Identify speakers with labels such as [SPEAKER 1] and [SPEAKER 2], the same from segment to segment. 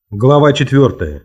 [SPEAKER 1] Глава 4.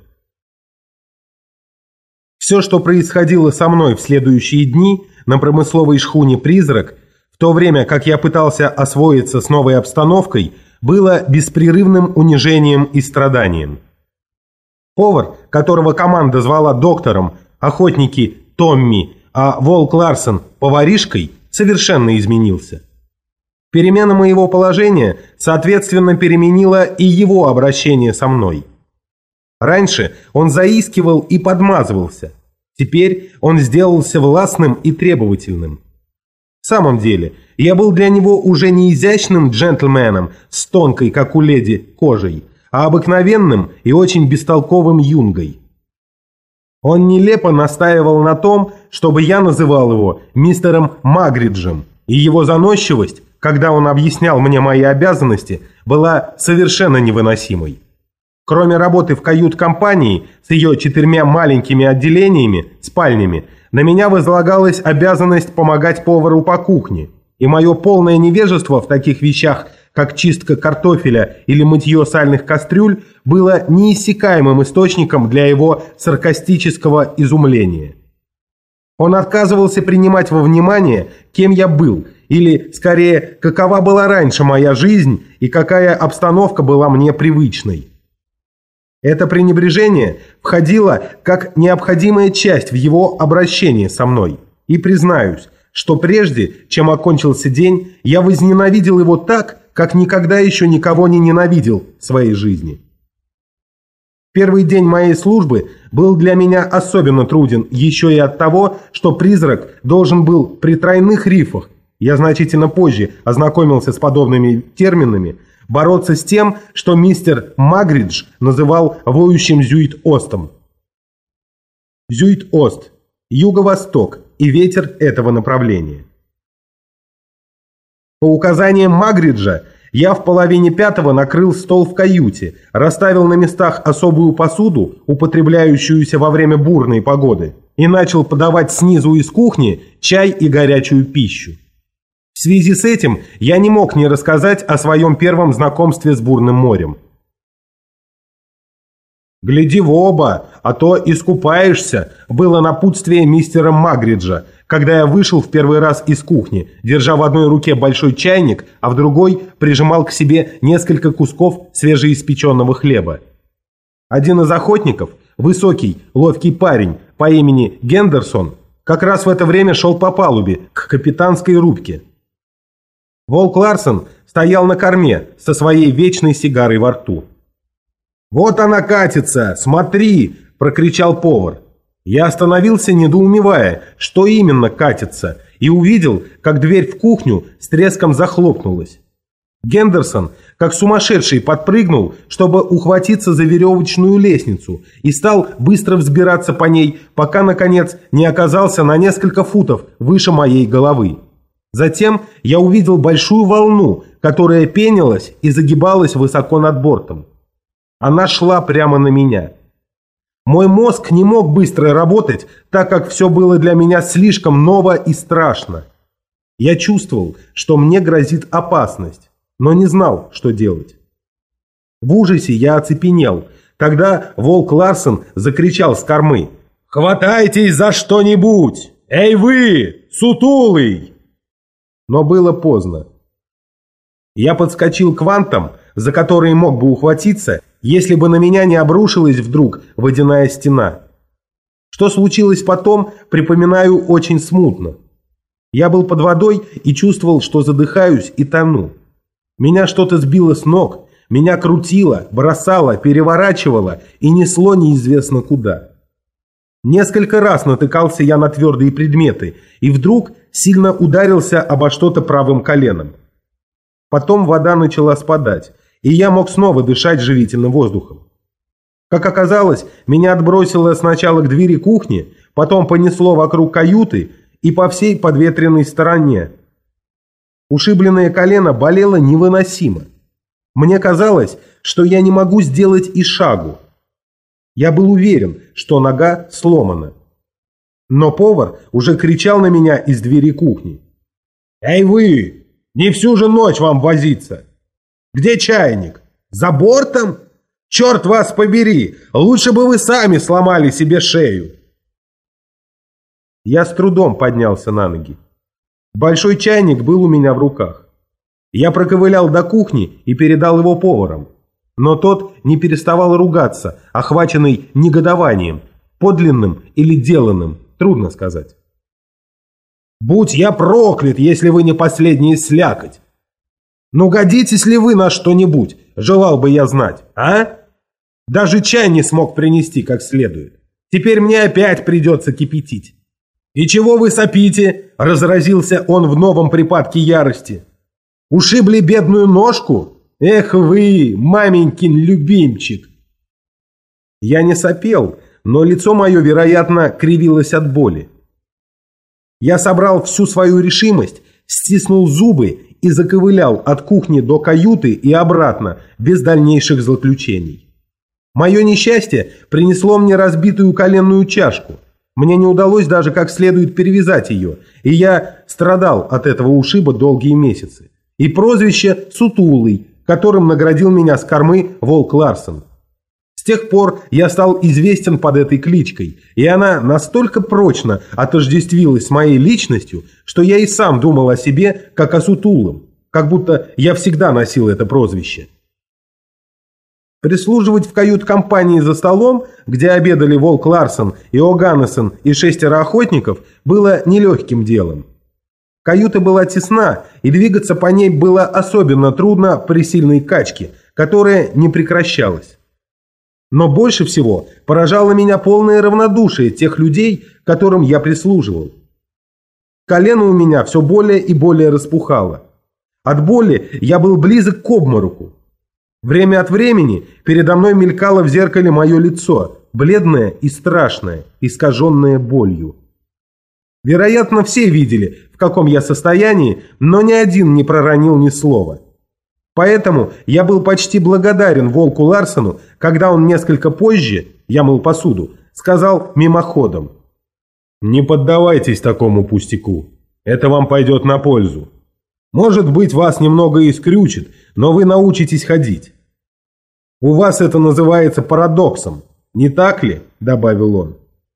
[SPEAKER 1] Все, что происходило со мной в следующие дни на промысловой шхуне «Призрак», в то время как я пытался освоиться с новой обстановкой, было беспрерывным унижением и страданием. Повар, которого команда звала доктором, охотники Томми, а Волк Ларсон поваришкой, совершенно изменился. Перемена моего положения, соответственно, переменила и его обращение со мной. Раньше он заискивал и подмазывался. Теперь он сделался властным и требовательным. В самом деле, я был для него уже не изящным джентльменом с тонкой, как у леди, кожей, а обыкновенным и очень бестолковым юнгой. Он нелепо настаивал на том, чтобы я называл его мистером Магриджем, и его заносчивость, когда он объяснял мне мои обязанности, была совершенно невыносимой. Кроме работы в кают-компании с ее 4 маленькими отделениями, спальнями, на меня возлагалась обязанность помогать повару по кухне, и мое полное невежество в таких вещах, как чистка картофеля или мытье сальных кастрюль, было неиссякаемым источником для его саркастического изумления. Он отказывался принимать во внимание, кем я был, или, скорее, какова была раньше моя жизнь и какая обстановка была мне привычной. Это пренебрежение входило как необходимая часть в его обращении со мной. И признаюсь, что прежде, чем окончился день, я возненавидел его так, как никогда еще никого не ненавидел в своей жизни. Первый день моей службы был для меня особенно труден еще и от того, что «Призрак» должен был при тройных рифах, я значительно позже ознакомился с подобными терминами, бороться с тем, что мистер Магридж называл воющим Зюит-Остом. Зюит-Ост – юго-восток и ветер этого направления. По указаниям Магриджа я в 4:30 накрыл стол в каюте, расставил на местах особую посуду, употребляющуюся во время бурной погоды, и начал подавать снизу из кухни чай и горячую пищу. В связи с этим я не мог не рассказать о своем первом знакомстве с бурным морем. «Гляди в оба, а то искупаешься», было напутствие мистера Магриджа, когда я вышел в первый раз из кухни, держа в одной руке большой чайник, а в другой прижимал к себе несколько кусков свежеиспеченного хлеба. Один из охотников, высокий, ловкий парень по имени Гендерсон, как раз в это время шел по палубе к капитанской рубке. Волк Ларсон стоял на корме со своей вечной сигарой во рту. «Вот она катится! Смотри!» – прокричал повар. Я остановился, недоумевая, что именно катится, и увидел, как дверь в кухню с треском захлопнулась. Гендерсон, как сумасшедший, подпрыгнул, чтобы ухватиться за веревочную лестницу, и стал быстро взбираться по ней, пока, наконец, не оказался на несколько футов выше моей головы. Затем я увидел большую волну, которая пенилась и загибалась высоко над бортом. Она шла прямо на меня. Мой мозг не мог быстро работать, так как все было для меня слишком ново и страшно. Я чувствовал, что мне грозит опасность, но не знал, что делать. В ужасе я оцепенел. Тогда Волк Ларсон закричал с кормы: «Хватайтесь за что-нибудь! Эй вы, сутулый!» Но было поздно. Я подскочил к вантам, за которые мог бы ухватиться, если бы на меня не обрушилась вдруг водяная стена. Что случилось потом, припоминаю очень смутно. Я был под водой и чувствовал, что задыхаюсь и тону. Меня что-то сбило с ног, меня крутило, бросало, переворачивало и несло неизвестно куда. Несколько раз натыкался я на твердые предметы и вдруг сильно ударился обо что-то правым коленом. Потом вода начала спадать, и я мог снова дышать живительным воздухом. Как оказалось, меня отбросило сначала к двери кухни, потом понесло вокруг каюты и по всей подветренной стороне. Ушибленное колено болело невыносимо. Мне казалось, что я не могу сделать и шагу. Я был уверен, что нога сломана. Но повар уже кричал на меня из двери кухни: «Эй вы, не всю же ночь вам возиться! Где чайник? За бортом? Черт вас побери! Лучше бы вы сами сломали себе шею!» Я с трудом поднялся на ноги. Большой чайник был у меня в руках. Я проковылял до кухни и передал его поварам. Но тот не переставал ругаться, охваченный негодованием, подлинным или деланным, трудно сказать. «Будь я проклят, если вы не последний слякоть! Ну годитесь ли вы на что-нибудь, желал бы я знать, а? Даже чай не смог принести как следует. Теперь мне опять придется кипятить». «И чего вы сопите?» – разразился он в новом припадке ярости. «Ушибли бедную ножку? Эх вы, маменькин любимчик!» Я не сопел, но лицо мое, вероятно, кривилось от боли. Я собрал всю свою решимость, стиснул зубы и заковылял от кухни до каюты и обратно, без дальнейших злоключений. Мое несчастье принесло мне разбитую коленную чашку. Мне не удалось даже как следует перевязать ее, и я страдал от этого ушиба долгие месяцы. И прозвище «Сутулый», которым наградил меня с кормы Волк Ларсен. С тех пор я стал известен под этой кличкой, и она настолько прочно отождествилась с моей личностью, что я и сам думал о себе как о сутулом, как будто я всегда носил это прозвище. Прислуживать в кают-компании за столом, где обедали Волк Ларсен, Иоганнесен и 6 охотников, было нелегким делом. Каюта была тесна, и двигаться по ней было особенно трудно при сильной качке, которая не прекращалась. Но больше всего поражало меня полное равнодушие тех людей, которым я прислуживал. Колено у меня все более и более распухало. От боли я был близок к обмороку. Время от времени передо мной мелькало в зеркале мое лицо, бледное и страшное, искаженное болью. Вероятно, все видели, в каком я состоянии, но ни один не проронил ни слова. Поэтому я был почти благодарен Волку Ларсену, когда он несколько позже, я мыл посуду, сказал мимоходом: «Не поддавайтесь такому пустяку, это вам пойдет на пользу. Может быть, вас немного и скрючит, но вы научитесь ходить. У вас это называется парадоксом, не так ли?» – добавил он.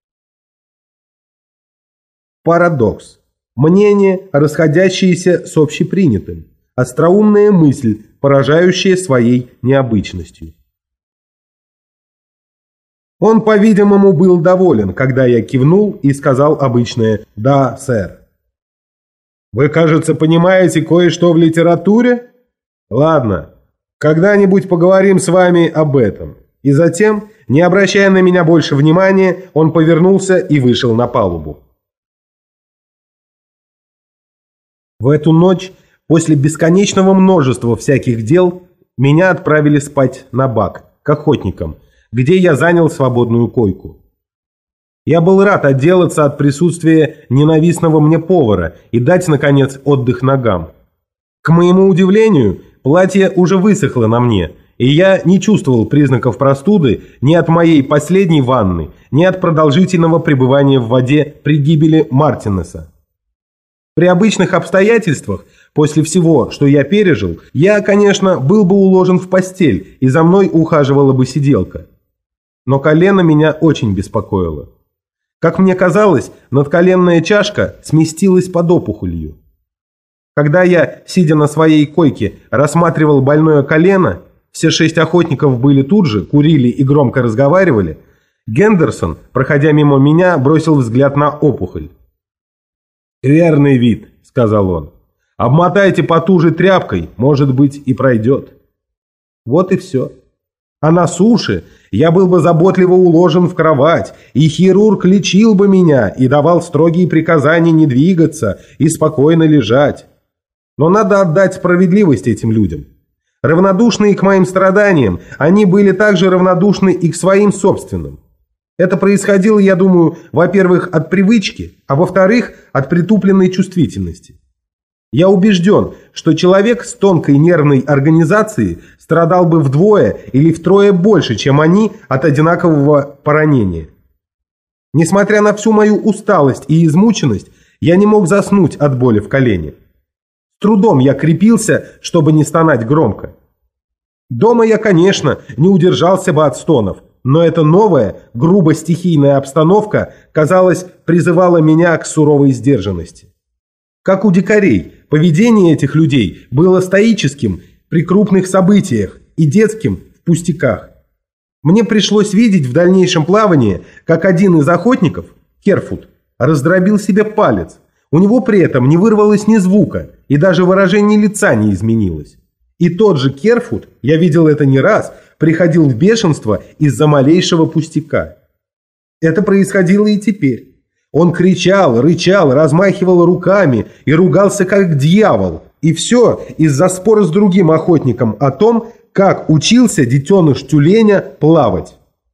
[SPEAKER 1] Парадокс. Мнение, расходящееся с общепринятым. Остроумная мысль, поражающая своей необычностью. Он, по-видимому, был доволен, когда я кивнул и сказал обычное «Да, сэр». «Вы, кажется, понимаете кое-что в литературе? Ладно, когда-нибудь поговорим с вами об этом». И затем, не обращая на меня больше внимания, он повернулся и вышел на палубу. В эту ночь, после бесконечного множества всяких дел, меня отправили спать на бак, к охотникам, где я занял свободную койку. Я был рад отделаться от присутствия ненавистного мне повара и дать, наконец, отдых ногам. К моему удивлению, платье уже высохло на мне, и я не чувствовал признаков простуды ни от моей последней ванны, ни от продолжительного пребывания в воде при гибели Мартинеса. При обычных обстоятельствах, после всего, что я пережил, я, конечно, был бы уложен в постель, и за мной ухаживала бы сиделка. Но колено меня очень беспокоило. Как мне казалось, надколенная чашка сместилась под опухолью. Когда я, сидя на своей койке, рассматривал больное колено, все 6 охотников были тут же, курили и громко разговаривали, Гендерсон, проходя мимо меня, бросил взгляд на опухоль. «Верный вид», — сказал он. «Обмотайте потуже тряпкой, может быть, и пройдет». Вот и все. А на суше я был бы заботливо уложен в кровать, и хирург лечил бы меня и давал строгие приказания не двигаться и спокойно лежать. Но надо отдать справедливость этим людям. Равнодушные к моим страданиям, они были также равнодушны и к своим собственным. Это происходило, я думаю, во-первых, от привычки, а во-вторых, от притупленной чувствительности. Я убежден, что человек с тонкой нервной организацией страдал бы вдвое или втрое больше, чем они, от одинакового поранения. Несмотря на всю мою усталость и измученность, я не мог заснуть от боли в колене. С трудом я крепился, чтобы не стонать громко. Дома я, конечно, не удержался бы от стонов, но эта новая, грубо стихийная обстановка, казалось, призывала меня к суровой сдержанности. Как у дикарей, поведение этих людей было стоическим при крупных событиях и детским в пустяках. Мне пришлось видеть в дальнейшем плавании, как один из охотников, Керфут, раздробил себе палец. У него при этом не вырвалось ни звука, и даже выражение лица не изменилось. И тот же Керфут, я видел это не раз, приходил в бешенство из-за малейшего пустяка. Это происходило и теперь. Он кричал, рычал, размахивал руками и ругался как дьявол. И все из-за спора с другим охотником о том, как учился детеныш тюленя плавать.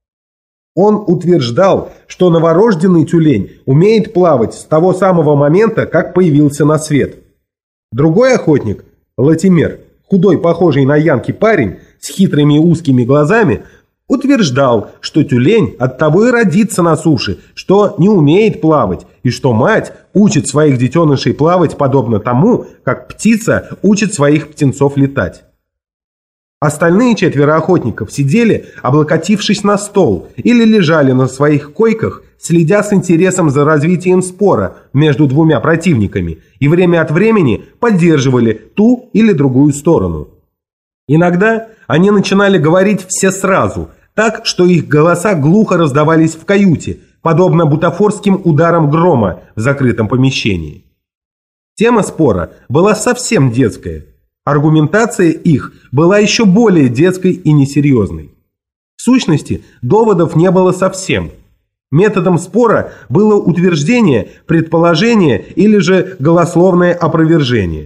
[SPEAKER 1] Он утверждал, что новорожденный тюлень умеет плавать с того самого момента, как появился на свет. Другой охотник, Латимер, худой, похожий на Янки парень с хитрыми узкими глазами, утверждал, что тюлень оттого и родится на суше, что не умеет плавать, и что мать учит своих детенышей плавать подобно тому, как птица учит своих птенцов летать. Остальные 4 охотников сидели, облокотившись на стол, или лежали на своих койках, следя с интересом за развитием спора между двумя противниками, и время от времени поддерживали ту или другую сторону. Иногда они начинали говорить все сразу, так, что их голоса глухо раздавались в каюте, подобно бутафорским ударам грома в закрытом помещении. Тема спора была совсем детская. Аргументация их была еще более детской и несерьезной. В сущности, доводов не было совсем. Методом спора было утверждение, предположение или же голословное опровержение.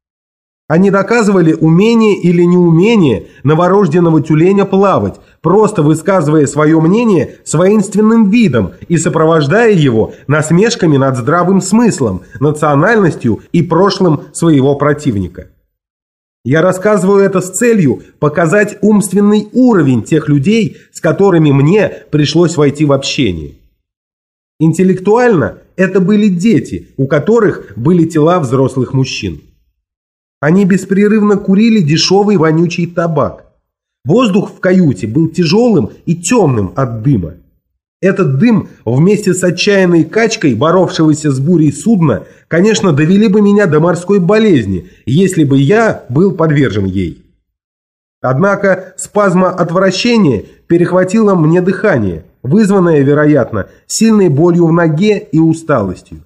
[SPEAKER 1] Они доказывали умение или неумение новорожденного тюленя плавать, просто высказывая свое мнение с воинственным видом и сопровождая его насмешками над здравым смыслом, национальностью и прошлым своего противника. Я рассказываю это с целью показать умственный уровень тех людей, с которыми мне пришлось войти в общение. Интеллектуально это были дети, у которых были тела взрослых мужчин. Они беспрерывно курили дешевый вонючий табак. Воздух в каюте был тяжелым и темным от дыма. Этот дым вместе с отчаянной качкой боровшегося с бурей судна, конечно, довели бы меня до морской болезни, если бы я был подвержен ей. Однако спазма отвращения перехватила мне дыхание, вызванное, вероятно, сильной болью в ноге и усталостью.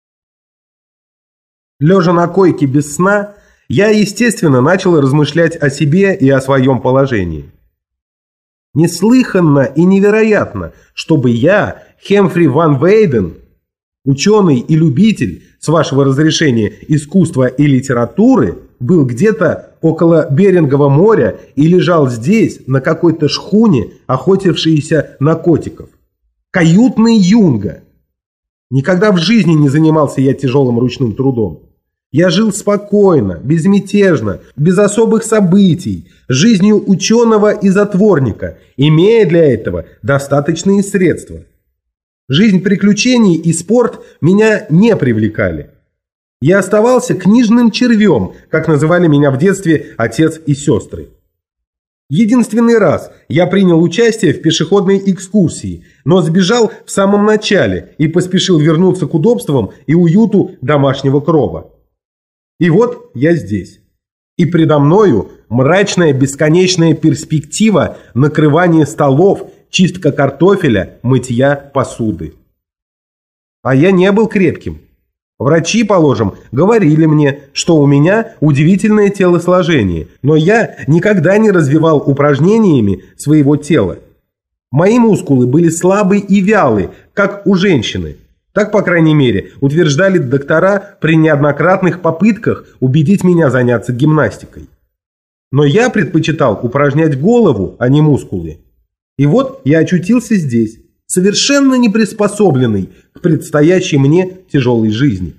[SPEAKER 1] Лежа на койке без сна, я, естественно, начал размышлять о себе и о своем положении. Неслыханно и невероятно, чтобы я, Хемфри ван Вейден, ученый и любитель, с вашего разрешения, искусства и литературы, был где-то около Берингового моря и лежал здесь, на какой-то шхуне, охотившейся на котиков. Каютный юнга. Никогда в жизни не занимался я тяжелым ручным трудом. Я жил спокойно, безмятежно, без особых событий, жизнью ученого и затворника, имея для этого достаточные средства. Жизнь приключений и спорт меня не привлекали. Я оставался книжным червем, как называли меня в детстве отец и сестры. Единственный раз я принял участие в пешеходной экскурсии, но сбежал в самом начале и поспешил вернуться к удобствам и уюту домашнего крова. И вот я здесь. И предо мною мрачная бесконечная перспектива накрывания столов, чистка картофеля, мытья посуды. А я не был крепким. Врачи, положим, говорили мне, что у меня удивительное телосложение, но я никогда не развивал упражнениями своего тела. Мои мускулы были слабы и вялы, как у женщины. Так, по крайней мере, утверждали доктора при неоднократных попытках убедить меня заняться гимнастикой. Но я предпочитал упражнять голову, а не мускулы. И вот я очутился здесь, совершенно не приспособленный к предстоящей мне тяжелой жизни.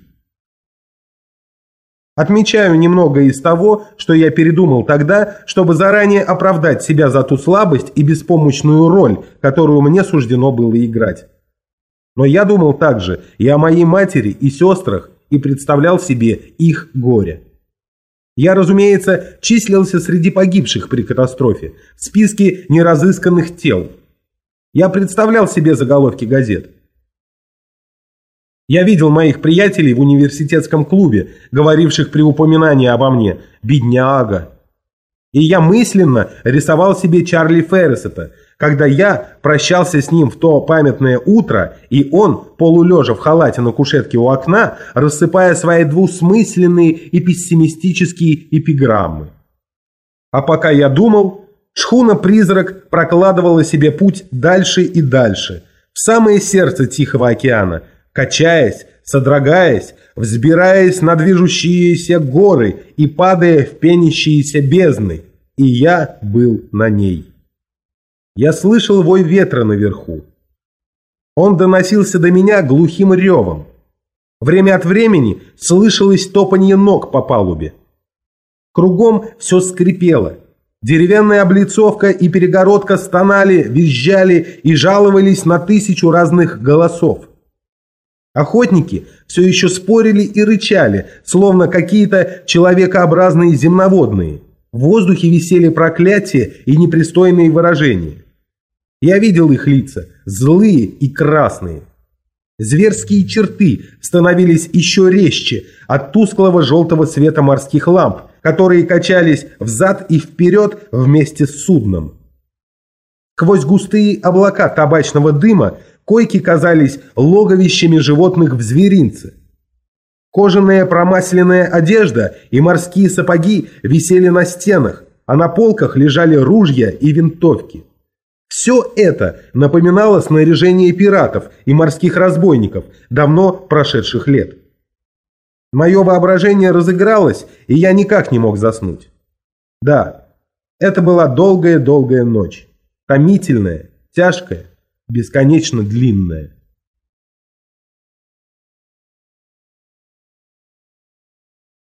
[SPEAKER 1] Отмечаю немного из того, что я передумал тогда, чтобы заранее оправдать себя за ту слабость и беспомощную роль, которую мне суждено было играть. Но я думал также и о моей матери и сестрах и представлял себе их горе. Я, разумеется, числился среди погибших при катастрофе, в списке неразысканных тел. Я представлял себе заголовки газет. Я видел моих приятелей в университетском клубе, говоривших при упоминании обо мне «бедняга». И я мысленно рисовал себе Чарли Феррисета, когда я прощался с ним в то памятное утро, и он, полулежа в халате на кушетке у окна, рассыпая свои двусмысленные и пессимистические эпиграммы. А пока я думал, шхуна-призрак прокладывала себе путь дальше и дальше, в самое сердце Тихого океана, качаясь, содрогаясь, взбираясь на движущиеся горы и падая в пенящиеся бездны, и я был на ней. Я слышал вой ветра наверху. Он доносился до меня глухим ревом. Время от времени слышалось топанье ног по палубе. Кругом все скрипело. Деревянная облицовка и перегородка стонали, визжали и жаловались на 1000 разных голосов. Охотники все еще спорили и рычали, словно какие-то человекообразные земноводные. В воздухе висели проклятия и непристойные выражения. Я видел их лица, злые и красные. Зверские черты становились еще резче от тусклого желтого света морских ламп, которые качались взад и вперед вместе с судном. Сквозь густые облака табачного дыма койки казались логовищами животных в зверинце. Кожаная промасленная одежда и морские сапоги висели на стенах, а на полках лежали ружья и винтовки. Все это напоминало снаряжение пиратов и морских разбойников давно прошедших лет. Мое воображение разыгралось, и я никак не мог заснуть. Да, это была долгая-долгая ночь, томительная, тяжкая, бесконечно длинная.